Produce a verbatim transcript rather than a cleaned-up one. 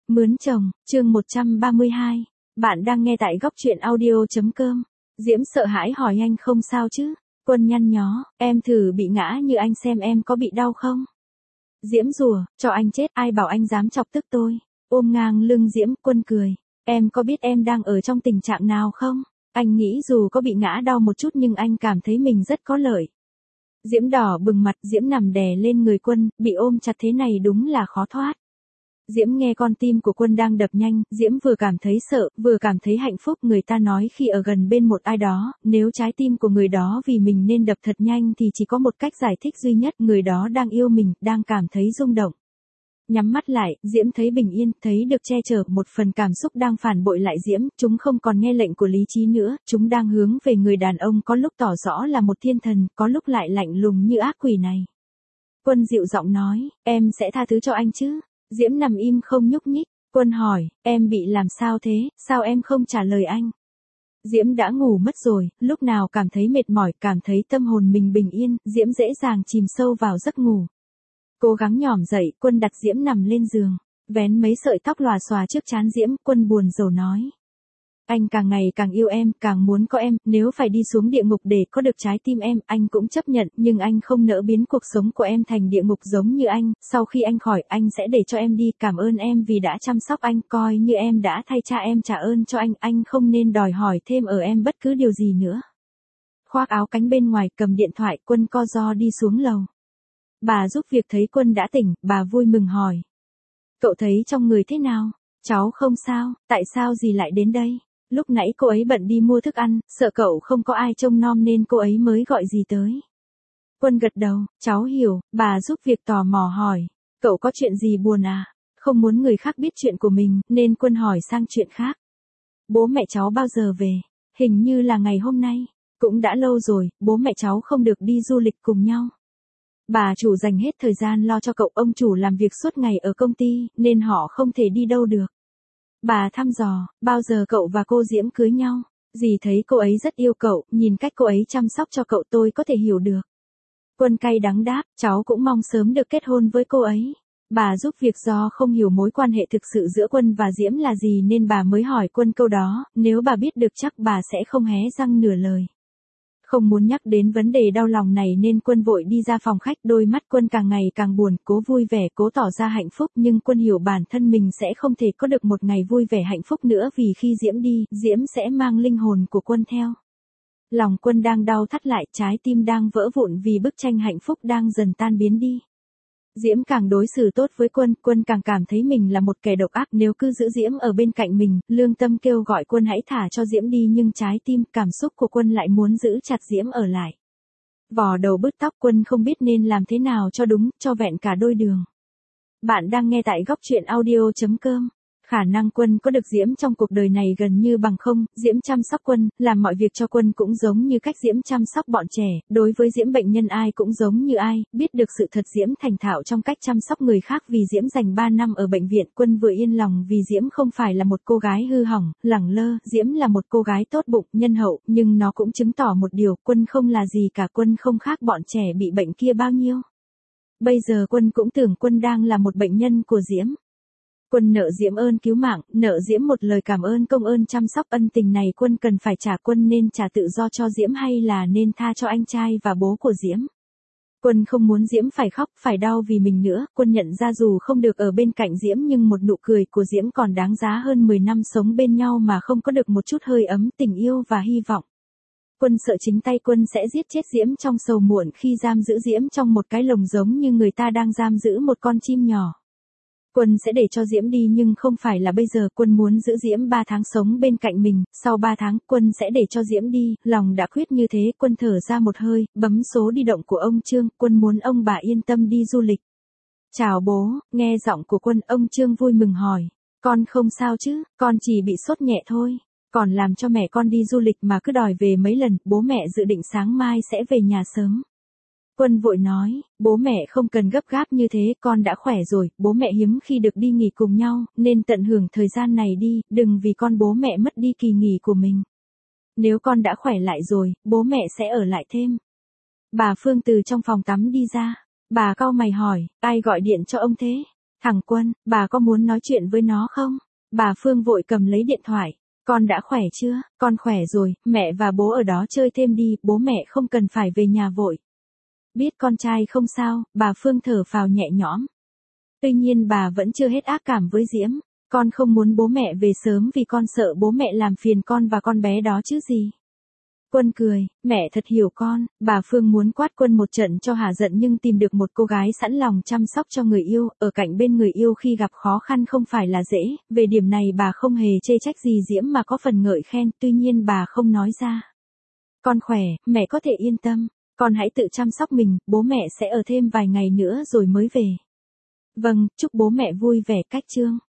Mướn chồng, chương một trăm ba mươi hai. Bạn đang nghe tại góc truyện audio.com. Diễm sợ hãi hỏi anh không sao chứ? Quân nhăn nhó, em thử bị ngã như anh xem em có bị đau không? Diễm rủa, cho anh chết, ai bảo anh dám chọc tức tôi. Ôm ngang lưng Diễm, Quân cười. Em có biết em đang ở trong tình trạng nào không? Anh nghĩ dù có bị ngã đau một chút nhưng anh cảm thấy mình rất có lợi. Diễm đỏ bừng mặt, Diễm nằm đè lên người Quân, bị ôm chặt thế này đúng là khó thoát. Diễm nghe con tim của Quân đang đập nhanh, Diễm vừa cảm thấy sợ, vừa cảm thấy hạnh phúc. Người ta nói khi ở gần bên một ai đó, nếu trái tim của người đó vì mình nên đập thật nhanh thì chỉ có một cách giải thích duy nhất, người đó đang yêu mình, đang cảm thấy rung động. Nhắm mắt lại, Diễm thấy bình yên, thấy được che chở. Một phần cảm xúc đang phản bội lại Diễm, chúng không còn nghe lệnh của lý trí nữa, chúng đang hướng về người đàn ông có lúc tỏ rõ là một thiên thần, có lúc lại lạnh lùng như ác quỷ này. Quân dịu giọng nói, em sẽ tha thứ cho anh chứ? Diễm nằm im không nhúc nhích. Quân hỏi, em bị làm sao thế, sao em không trả lời anh? Diễm đã ngủ mất rồi, lúc nào cảm thấy mệt mỏi, cảm thấy tâm hồn mình bình yên, Diễm dễ dàng chìm sâu vào giấc ngủ. Cố gắng nhỏm dậy, Quân đặt Diễm nằm lên giường, vén mấy sợi tóc lòa xòa trước trán Diễm. Quân buồn rầu nói, anh càng ngày càng yêu em, càng muốn có em, nếu phải đi xuống địa ngục để có được trái tim em, anh cũng chấp nhận, nhưng anh không nỡ biến cuộc sống của em thành địa ngục giống như anh. Sau khi anh khỏi, anh sẽ để cho em đi, cảm ơn em vì đã chăm sóc anh, coi như em đã thay cha em trả ơn cho anh, anh không nên đòi hỏi thêm ở em bất cứ điều gì nữa. Khoác áo cánh bên ngoài, cầm điện thoại, Quân co ro đi xuống lầu. Bà giúp việc thấy Quân đã tỉnh, bà vui mừng hỏi, cậu thấy trong người thế nào? Cháu không sao, tại sao dì lại đến đây? Lúc nãy cô ấy bận đi mua thức ăn, sợ cậu không có ai trông nom nên cô ấy mới gọi dì tới. Quân gật đầu, cháu hiểu. Bà giúp việc tò mò hỏi, cậu có chuyện gì buồn à? Không muốn người khác biết chuyện của mình, nên Quân hỏi sang chuyện khác. Bố mẹ cháu bao giờ về? Hình như là ngày hôm nay. Cũng đã lâu rồi, bố mẹ cháu không được đi du lịch cùng nhau. Bà chủ dành hết thời gian lo cho cậu, ông chủ làm việc suốt ngày ở công ty, nên họ không thể đi đâu được. Bà thăm dò, bao giờ cậu và cô Diễm cưới nhau? Dì thấy cô ấy rất yêu cậu, nhìn cách cô ấy chăm sóc cho cậu tôi có thể hiểu được. Quân cay đắng đáp, cháu cũng mong sớm được kết hôn với cô ấy. Bà giúp việc do không hiểu mối quan hệ thực sự giữa Quân và Diễm là gì nên bà mới hỏi Quân câu đó, nếu bà biết được chắc bà sẽ không hé răng nửa lời. Không muốn nhắc đến vấn đề đau lòng này nên Quân vội đi ra phòng khách, đôi mắt Quân càng ngày càng buồn, cố vui vẻ, cố tỏ ra hạnh phúc, nhưng Quân hiểu bản thân mình sẽ không thể có được một ngày vui vẻ hạnh phúc nữa vì khi Diễm đi, Diễm sẽ mang linh hồn của Quân theo. Lòng Quân đang đau thắt lại, trái tim đang vỡ vụn vì bức tranh hạnh phúc đang dần tan biến đi. Diễm càng đối xử tốt với Quân, Quân càng cảm thấy mình là một kẻ độc ác. Nếu cứ giữ Diễm ở bên cạnh mình, lương tâm kêu gọi Quân hãy thả cho Diễm đi, nhưng trái tim, cảm xúc của Quân lại muốn giữ chặt Diễm ở lại. Vò đầu bứt tóc, Quân không biết nên làm thế nào cho đúng, cho vẹn cả đôi đường. Bạn đang nghe tại góc truyện audio.com. Khả năng Quân có được Diễm trong cuộc đời này gần như bằng không. Diễm chăm sóc Quân, làm mọi việc cho Quân cũng giống như cách Diễm chăm sóc bọn trẻ. Đối với Diễm bệnh nhân ai cũng giống như ai, biết được sự thật Diễm thành thạo trong cách chăm sóc người khác. Vì Diễm dành ba năm ở bệnh viện, Quân vừa yên lòng vì Diễm không phải là một cô gái hư hỏng, lẳng lơ. Diễm là một cô gái tốt bụng, nhân hậu, nhưng nó cũng chứng tỏ một điều, Quân không là gì cả, Quân không khác bọn trẻ bị bệnh kia bao nhiêu. Bây giờ Quân cũng tưởng Quân đang là một bệnh nhân của Diễm. Quân nợ Diễm ơn cứu mạng, nợ Diễm một lời cảm ơn công ơn chăm sóc. Ân tình này Quân cần phải trả. Quân nên trả tự do cho Diễm hay là nên tha cho anh trai và bố của Diễm? Quân không muốn Diễm phải khóc, phải đau vì mình nữa. Quân nhận ra dù không được ở bên cạnh Diễm nhưng một nụ cười của Diễm còn đáng giá hơn mười năm sống bên nhau mà không có được một chút hơi ấm, tình yêu và hy vọng. Quân sợ chính tay Quân sẽ giết chết Diễm trong sầu muộn khi giam giữ Diễm trong một cái lồng giống như người ta đang giam giữ một con chim nhỏ. Quân sẽ để cho Diễm đi nhưng không phải là bây giờ. Quân muốn giữ Diễm ba tháng sống bên cạnh mình, sau ba tháng Quân sẽ để cho Diễm đi. Lòng đã quyết như thế, Quân thở ra một hơi, bấm số di động của ông Trương. Quân muốn ông bà yên tâm đi du lịch. Chào bố, nghe giọng của Quân, ông Trương vui mừng hỏi, con không sao chứ? Con chỉ bị sốt nhẹ thôi. Còn làm cho mẹ con đi du lịch mà cứ đòi về mấy lần, bố mẹ dự định sáng mai sẽ về nhà sớm. Quân vội nói, bố mẹ không cần gấp gáp như thế, con đã khỏe rồi, bố mẹ hiếm khi được đi nghỉ cùng nhau, nên tận hưởng thời gian này đi, đừng vì con bố mẹ mất đi kỳ nghỉ của mình. Nếu con đã khỏe lại rồi, bố mẹ sẽ ở lại thêm. Bà Phương từ trong phòng tắm đi ra, bà cau mày hỏi, ai gọi điện cho ông thế? Thằng Quân, bà có muốn nói chuyện với nó không? Bà Phương vội cầm lấy điện thoại. Con đã khỏe chưa? Con khỏe rồi, mẹ và bố ở đó chơi thêm đi, bố mẹ không cần phải về nhà vội. Biết con trai không sao, bà Phương thở phào nhẹ nhõm. Tuy nhiên bà vẫn chưa hết ác cảm với Diễm. Con không muốn bố mẹ về sớm vì con sợ bố mẹ làm phiền con và con bé đó chứ gì. Quân cười, mẹ thật hiểu con, bà Phương muốn quát Quân một trận cho hả giận nhưng tìm được một cô gái sẵn lòng chăm sóc cho người yêu, ở cạnh bên người yêu khi gặp khó khăn không phải là dễ, về điểm này bà không hề chê trách gì Diễm mà có phần ngợi khen, tuy nhiên bà không nói ra. Con khỏe, mẹ có thể yên tâm, con hãy tự chăm sóc mình, bố mẹ sẽ ở thêm vài ngày nữa rồi mới về. Vâng, chúc bố mẹ vui vẻ. Cách chương.